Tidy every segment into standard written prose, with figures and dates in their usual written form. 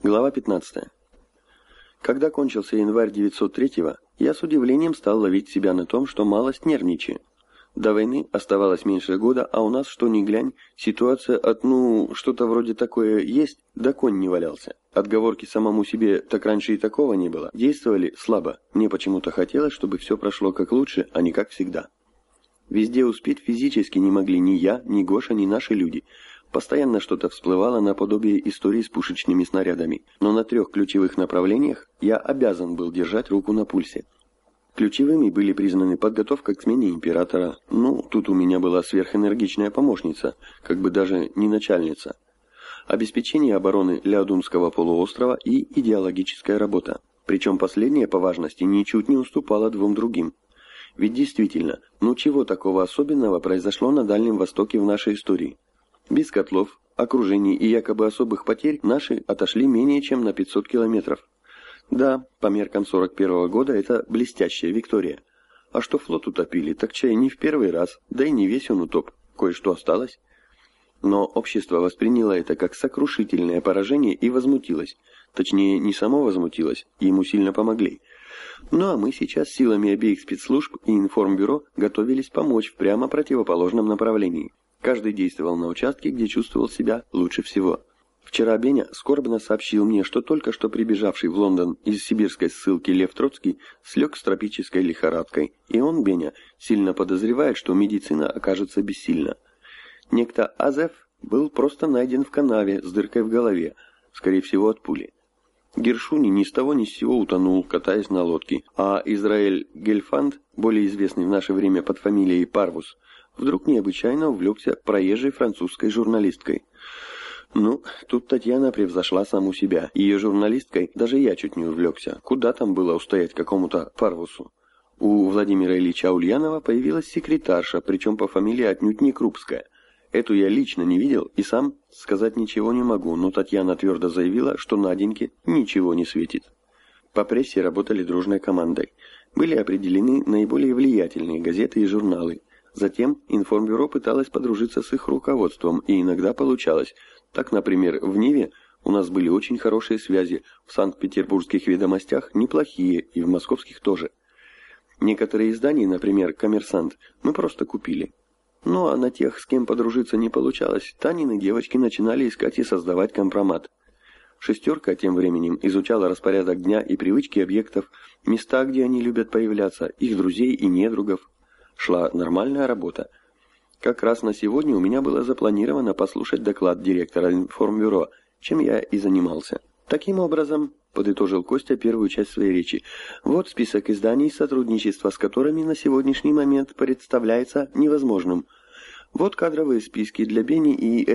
Глава 15. Когда кончился январь 903-го, я с удивлением стал ловить себя на том, что малость нервничаю. До войны оставалось меньше года, а у нас, что ни глянь, ситуация от, что-то вроде такое есть, да конь не валялся. Отговорки самому себе «так раньше и такого не было» действовали слабо. Мне почему-то хотелось, чтобы все прошло как лучше, а не как всегда. Везде успеть физически не могли ни я, ни Гоша, ни наши люди. Постоянно что-то всплывало наподобие истории с пушечными снарядами, но на 3 ключевых направлениях я обязан был держать руку на пульсе. Ключевыми были признаны подготовка к смене императора, тут у меня была сверхэнергичная помощница, как бы даже не начальница, обеспечение обороны Ляодунского полуострова и идеологическая работа, причем последняя по важности ничуть не уступала 2 другим. Ведь действительно, чего такого особенного произошло на Дальнем Востоке в нашей истории? Без котлов, окружений и якобы особых потерь наши отошли менее чем на 500 километров. Да, по меркам 41-го года это блестящая виктория. А что флот утопили, так чай не в первый раз, да и не весь он утоп, кое-что осталось. Но общество восприняло это как сокрушительное поражение и возмутилось. Точнее, не само возмутилось, ему сильно помогли. А мы сейчас силами обеих спецслужб и информбюро готовились помочь в прямо противоположном направлении. Каждый действовал на участке, где чувствовал себя лучше всего. Вчера Беня скорбно сообщил мне, что только что прибежавший в Лондон из сибирской ссылки Лев Троцкий слег с тропической лихорадкой, и он, Беня, сильно подозревает, что медицина окажется бессильна. Некто Азеф был просто найден в канаве с дыркой в голове, скорее всего от пули. Гершуни ни с того ни с сего утонул, катаясь на лодке, а Израиль Гельфанд, более известный в наше время под фамилией Парвус, вдруг необычайно увлекся проезжей французской журналисткой. Тут Татьяна превзошла саму себя. Ее журналисткой даже я чуть не увлекся. Куда там было устоять какому-то Парвусу? У Владимира Ильича Ульянова появилась секретарша, причем по фамилии отнюдь не Крупская. Эту я лично не видел и сам сказать ничего не могу, но Татьяна твердо заявила, что Наденьке ничего не светит. По прессе работали дружной командой. Были определены наиболее влиятельные газеты и журналы. Затем информбюро пыталось подружиться с их руководством, и иногда получалось. Так, например, в Ниве у нас были очень хорошие связи, в Санкт-Петербургских ведомостях неплохие, и в московских тоже. Некоторые издания, например, «Коммерсант», мы просто купили. А на тех, с кем подружиться не получалось, Танины девочки начинали искать и создавать компромат. «Шестерка» тем временем изучала распорядок дня и привычки объектов, места, где они любят появляться, их друзей и недругов. Шла нормальная работа. Как раз на сегодня у меня было запланировано послушать доклад директора информбюро, чем я и занимался. Таким образом, подытожил Костя первую часть своей речи, вот список изданий, сотрудничество с которыми на сегодняшний момент представляется невозможным. Вот кадровые списки для Бени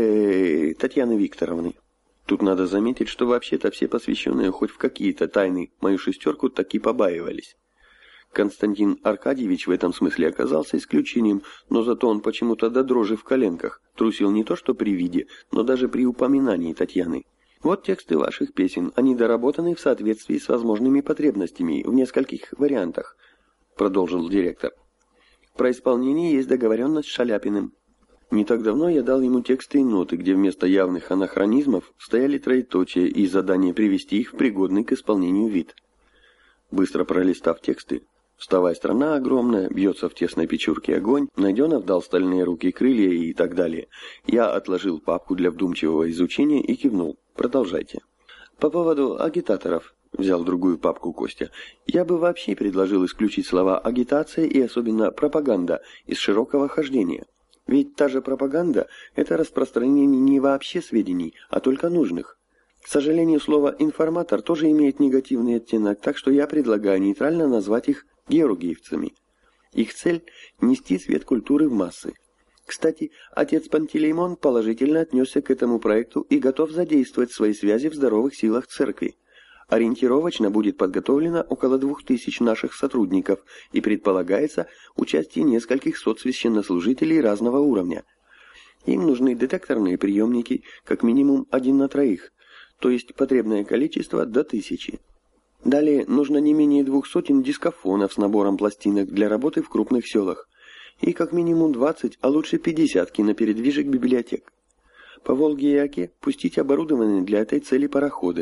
и Татьяны Викторовны. Тут надо заметить, что вообще-то все посвященные хоть в какие-то тайны мою шестерку таки побаивались. Константин Аркадьевич в этом смысле оказался исключением, но зато он почему-то до дрожи в коленках трусил не то что при виде, но даже при упоминании Татьяны. Вот тексты ваших песен, они доработаны в соответствии с возможными потребностями в нескольких вариантах, продолжил директор. Про исполнение есть договоренность с Шаляпиным. Не так давно я дал ему тексты и ноты, где вместо явных анахронизмов стояли троеточия и задание привести их в пригодный к исполнению вид. Быстро пролистав тексты, «Вставай, страна огромная», «Бьется в тесной печурке огонь», «Найденов дал стальные руки крылья» и так далее. Я отложил папку для вдумчивого изучения и кивнул. Продолжайте. По поводу агитаторов, взял другую папку Костя, я бы вообще предложил исключить слова «агитация» и особенно «пропаганда» из широкого хождения. Ведь та же пропаганда – это распространение не вообще сведений, а только нужных. К сожалению, слово «информатор» тоже имеет негативный оттенок, так что я предлагаю нейтрально назвать их георгиевцами. Их цель – нести свет культуры в массы. Кстати, отец Пантелеймон положительно отнесся к этому проекту и готов задействовать свои связи в здоровых силах церкви. Ориентировочно будет подготовлено около 2000 наших сотрудников и предполагается участие нескольких сот священнослужителей разного уровня. Им нужны детекторные приемники, как минимум 1 на 3, то есть потребное количество до 1000. Далее нужно не менее 200 дискофонов с набором пластинок для работы в крупных селах и как минимум 20, а лучше 50 кинопередвижек библиотек. По Волге и Оке пустить оборудованные для этой цели пароходы.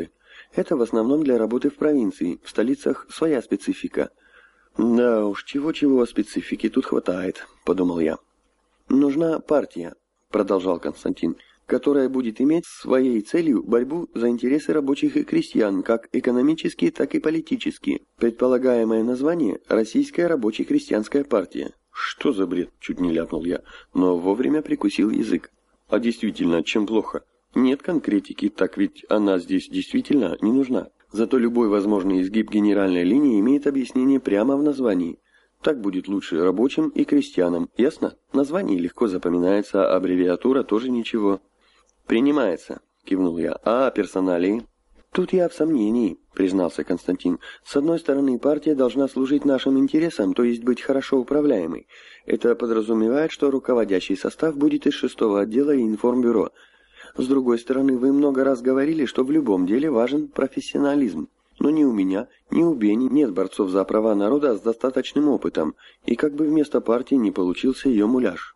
Это в основном для работы в провинции, в столицах своя специфика. Да уж, чего-чего специфики тут хватает, подумал я. Нужна партия, продолжал Константин, которая будет иметь своей целью борьбу за интересы рабочих и крестьян, как экономические, так и политические. Предполагаемое название – Российская рабоче-крестьянская партия. Что за бред, чуть не ляпнул я, но вовремя прикусил язык. А действительно, чем плохо? Нет конкретики, так ведь она здесь действительно не нужна. Зато любой возможный изгиб генеральной линии имеет объяснение прямо в названии. Так будет лучше рабочим и крестьянам, ясно? Название легко запоминается, а аббревиатура тоже ничего. «Принимается», — кивнул я. «А персоналии?» «Тут я в сомнении», — признался Константин. «С одной стороны, партия должна служить нашим интересам, то есть быть хорошо управляемой. Это подразумевает, что руководящий состав будет из 6-го отдела и информбюро. С другой стороны, вы много раз говорили, что в любом деле важен профессионализм. Но ни у меня, ни у Бени нет борцов за права народа с достаточным опытом, и как бы вместо партии не получился ее муляж».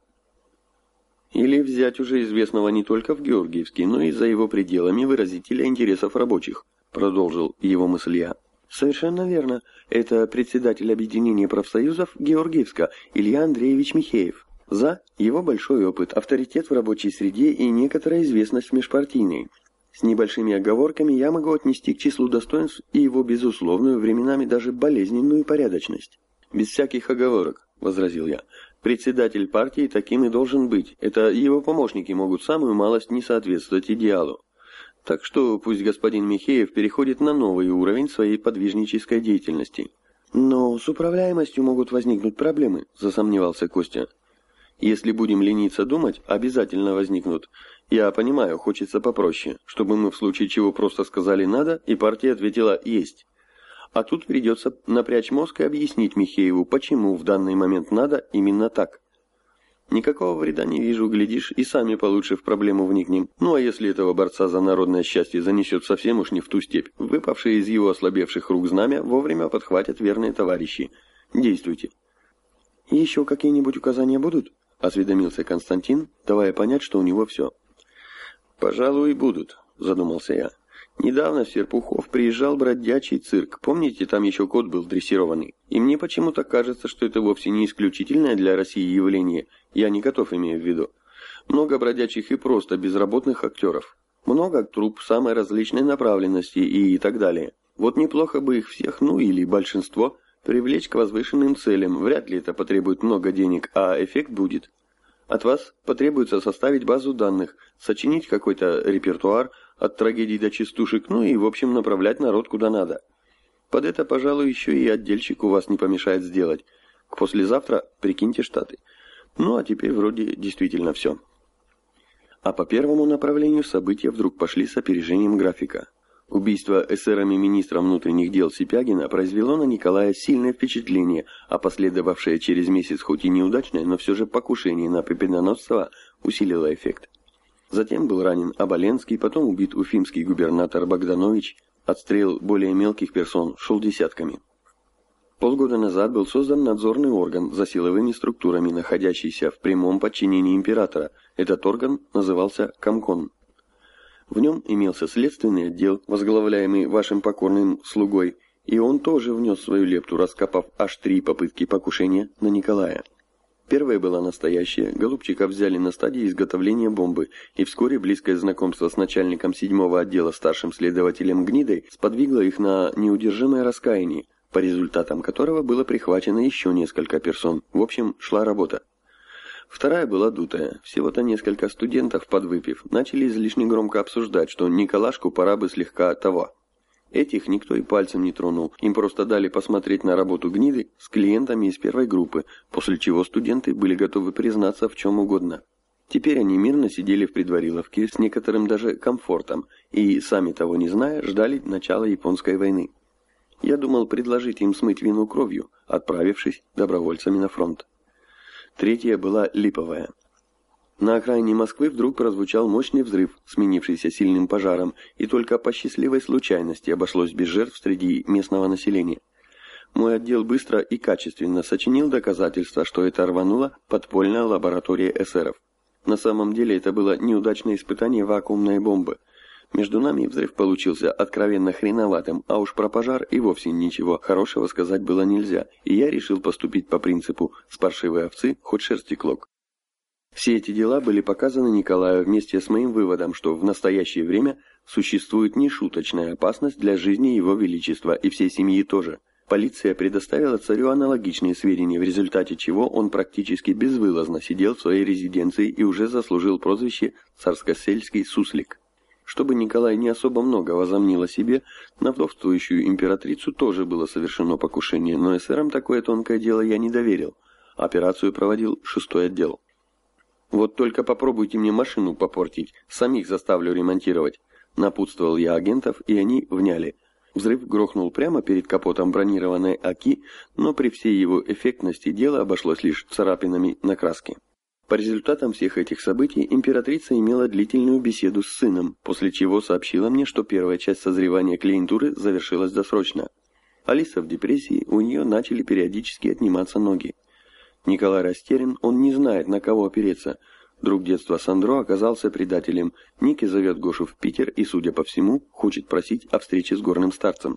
Или взять уже известного не только в Георгиевске, но и за его пределами выразителя интересов рабочих, продолжил его мысль я. Совершенно верно. Это председатель объединения профсоюзов Георгиевска Илья Андреевич Михеев. За его большой опыт, авторитет в рабочей среде и некоторая известность межпартийной. С небольшими оговорками я могу отнести к числу достоинств и его безусловную, временами даже болезненную порядочность. Без всяких оговорок, возразил я. Председатель партии таким и должен быть. Это его помощники могут самую малость не соответствовать идеалу. Так что пусть господин Михеев переходит на новый уровень своей подвижнической деятельности. Но с управляемостью могут возникнуть проблемы, засомневался Костя. Если будем лениться думать, обязательно возникнут. Я понимаю, хочется попроще, чтобы мы в случае чего просто сказали «надо», и партия ответила «есть». А тут придется напрячь мозг и объяснить Михееву, почему в данный момент надо именно так. Никакого вреда не вижу, глядишь, и сами получше в проблему вникнем. Ну а если этого борца за народное счастье занесет совсем уж не в ту степь, выпавшие из его ослабевших рук знамя вовремя подхватят верные товарищи. Действуйте. «Еще какие-нибудь указания будут?» — осведомился Константин, давая понять, что у него все. «Пожалуй, будут», — задумался я. Недавно в Серпухов приезжал бродячий цирк. Помните, там еще кот был дрессированный? И мне почему-то кажется, что это вовсе не исключительное для России явление. Я не котов имею в виду. Много бродячих и просто безработных актеров. Много труп самой различной направленности и так далее. Вот неплохо бы их всех, ну или большинство, привлечь к возвышенным целям. Вряд ли это потребует много денег, а эффект будет. От вас потребуется составить базу данных, сочинить какой-то репертуар, от трагедий до частушек, ну и, в общем, направлять народ куда надо. Под это, пожалуй, еще и отдельщик у вас не помешает сделать. К послезавтра прикиньте штаты. Ну, а теперь вроде действительно все. А по первому направлению события вдруг пошли с опережением графика. Убийство эсерами министра внутренних дел Сипягина произвело на Николая сильное впечатление, а последовавшее через месяц хоть и неудачное, но все же покушение на Победоносцева усилило эффект. Затем был ранен Оболенский, потом убит уфимский губернатор Богданович, отстрел более мелких персон шел десятками. Полгода назад был создан надзорный орган за силовыми структурами, находящийся в прямом подчинении императора. Этот орган назывался Комкон. В нем имелся следственный отдел, возглавляемый вашим покорным слугой, и он тоже внес свою лепту, раскопав аж 3 попытки покушения на Николая. Первая была настоящая, голубчика взяли на стадии изготовления бомбы, и вскоре близкое знакомство с начальником 7-го отдела старшим следователем Гнидой сподвигло их на неудержимое раскаяние, по результатам которого было прихвачено еще несколько персон. В общем, шла работа. Вторая была дутая. Всего-то несколько студентов, подвыпив, начали излишне громко обсуждать, что Николашку пора бы слегка того. Этих никто и пальцем не тронул, им просто дали посмотреть на работу Гниды с клиентами из первой группы, после чего студенты были готовы признаться в чем угодно. Теперь они мирно сидели в предвариловке с некоторым даже комфортом и, сами того не зная, ждали начала Японской войны. Я думал предложить им смыть вину кровью, отправившись добровольцами на фронт. Третья была липовая. На окраине Москвы вдруг прозвучал мощный взрыв, сменившийся сильным пожаром, и только по счастливой случайности обошлось без жертв среди местного населения. Мой отдел быстро и качественно сочинил доказательства, что это рванула подпольная лаборатория эсеров. На самом деле это было неудачное испытание вакуумной бомбы. Между нами взрыв получился откровенно хреноватым, а уж про пожар и вовсе ничего хорошего сказать было нельзя, и я решил поступить по принципу «с паршивой овцы хоть шерсти клок». Все эти дела были показаны Николаю вместе с моим выводом, что в настоящее время существует нешуточная опасность для жизни Его Величества и всей семьи тоже. Полиция предоставила царю аналогичные сведения, в результате чего он практически безвылазно сидел в своей резиденции и уже заслужил прозвище «Царскосельский суслик». Чтобы Николай не особо много возомнил о себе, на вдовствующую императрицу тоже было совершено покушение, но эсерам такое тонкое дело я не доверил. Операцию проводил 6-й отдел. «Вот только попробуйте мне машину попортить, самих заставлю ремонтировать», — напутствовал я агентов, и они вняли. Взрыв грохнул прямо перед капотом бронированной Оки, но при всей его эффектности дело обошлось лишь царапинами на краске. По результатам всех этих событий императрица имела длительную беседу с сыном, после чего сообщила мне, что первая часть созревания клиентуры завершилась досрочно. Алиса в депрессии, у нее начали периодически отниматься ноги. Николай растерян, он не знает, на кого опереться. Друг детства Сандро оказался предателем. Ники зовет Гошу в Питер и, судя по всему, хочет просить о встрече с горным старцем.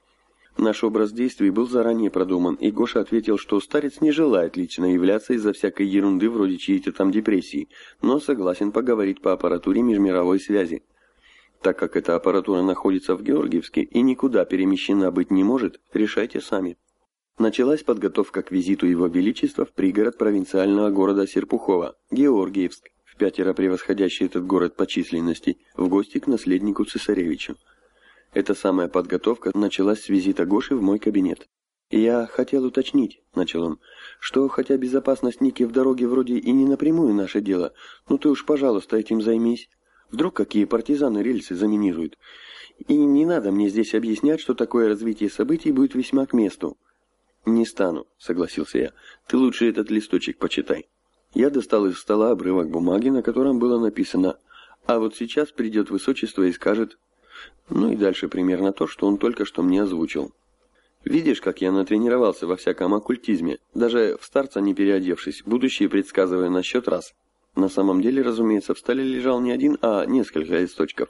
Наш образ действий был заранее продуман, и Гоша ответил, что старец не желает лично являться из-за всякой ерунды вроде чьей-то там депрессии, но согласен поговорить по аппаратуре межмировой связи. Так как эта аппаратура находится в Георгиевске и никуда перемещена быть не может, решайте сами. Началась подготовка к визиту Его Величества в пригород провинциального города Серпухова, Георгиевск, впятеро превосходящий этот город по численности, в гости к наследнику цесаревичу. Эта самая подготовка началась с визита Гоши в мой кабинет. «Я хотел уточнить», — начал он, — «что хотя безопасность Ники в дороге вроде и не напрямую наше дело, но ты уж, пожалуйста, этим займись. Вдруг какие партизаны рельсы заминируют. И не надо мне здесь объяснять, что такое развитие событий будет весьма к месту». «Не стану», — согласился я. «Ты лучше этот листочек почитай». Я достал из стола обрывок бумаги, на котором было написано «А вот сейчас придет высочество и скажет...» Ну и дальше примерно то, что он только что мне озвучил. «Видишь, как я натренировался во всяком оккультизме, даже в старца не переодевшись, будущее предсказывая на счет раз». На самом деле, разумеется, в столе лежал не один, а несколько листочков.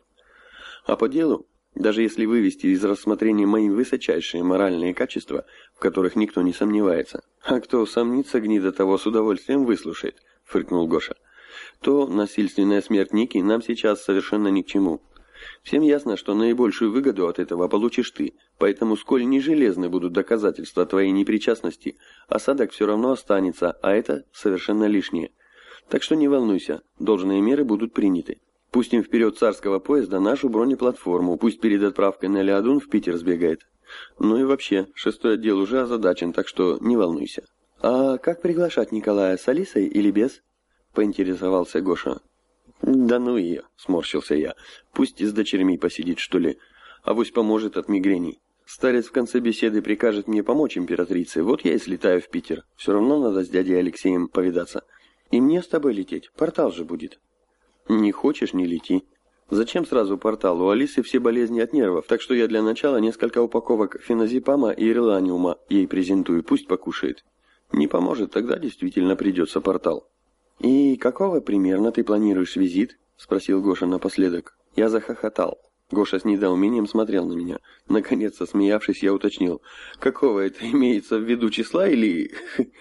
А по делу, даже если вывести из рассмотрения мои высочайшие моральные качества, в которых никто не сомневается, а кто сомнится, гнида того с удовольствием выслушает, фыркнул Гоша, то насильственная смерть Ники нам сейчас совершенно ни к чему. Всем ясно, что наибольшую выгоду от этого получишь ты, поэтому сколь не железны будут доказательства твоей непричастности, осадок все равно останется, а это совершенно лишнее. Так что не волнуйся, должные меры будут приняты. Пустим вперед царского поезда нашу бронеплатформу, пусть перед отправкой на Леодун в Питер сбегает. Ну и вообще, 6-й отдел уже озадачен, так что не волнуйся. А как приглашать Николая, с Алисой или без? Поинтересовался Гоша. Да ну ее, сморщился я. Пусть и с дочерьми посидит, что ли. Авось поможет от мигрени. Старец в конце беседы прикажет мне помочь императрице, вот я и слетаю в Питер. Все равно надо с дядей Алексеем повидаться. И мне с тобой лететь, портал же будет. Не хочешь — не лети. Зачем сразу портал? У Алисы все болезни от нервов, так что я для начала несколько упаковок феназепама и реланиума ей презентую, пусть покушает. Не поможет, тогда действительно придется портал. «И какого примерно ты планируешь визит?» — спросил Гоша напоследок. Я захохотал. Гоша с недоумением смотрел на меня. Наконец, смеявшись, я уточнил. «Какого это имеется в виду числа или...»